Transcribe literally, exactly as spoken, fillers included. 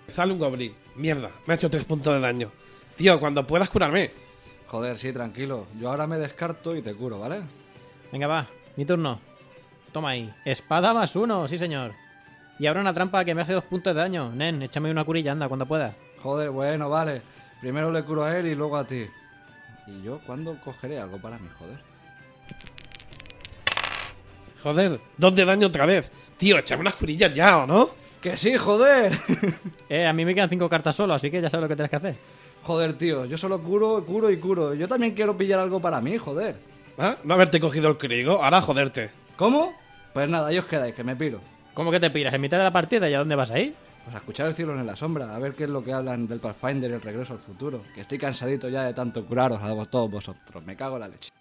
Sale un goblin. Mierda, me ha hecho tres puntos de daño. Tío, cuando puedas curarme. Joder, sí, tranquilo. Yo ahora me descarto y te curo, ¿vale? Venga, va, mi turno. Toma ahí. Espada más uno, sí señor. Y ahora una trampa que me hace dos puntos de daño. Nen, échame una curilla, anda, cuando puedas. Joder, bueno, vale. Primero le curo a él y luego a ti. ¿Y yo cuándo cogeré algo para mí, joder? Joder, dos de daño otra vez. Tío, échame unas curillas ya, ¿o no? ¡Que sí, joder! Eh, a mí me quedan cinco cartas solo, así que ya sabes lo que tienes que hacer. Joder, tío, yo solo curo, curo y curo. Yo también quiero pillar algo para mí, joder. ¿Ah? No haberte cogido el crigo, ahora joderte. ¿Cómo? Pues nada, ahí os quedáis, que me piro. ¿Cómo que te piras? ¿En mitad de la partida? ¿Y a dónde vas a ir? Pues a escuchar el cielo en la sombra, a ver qué es lo que hablan del Pathfinder y el regreso al futuro. Que estoy cansadito ya de tanto curaros a todos vosotros. Me cago en la leche.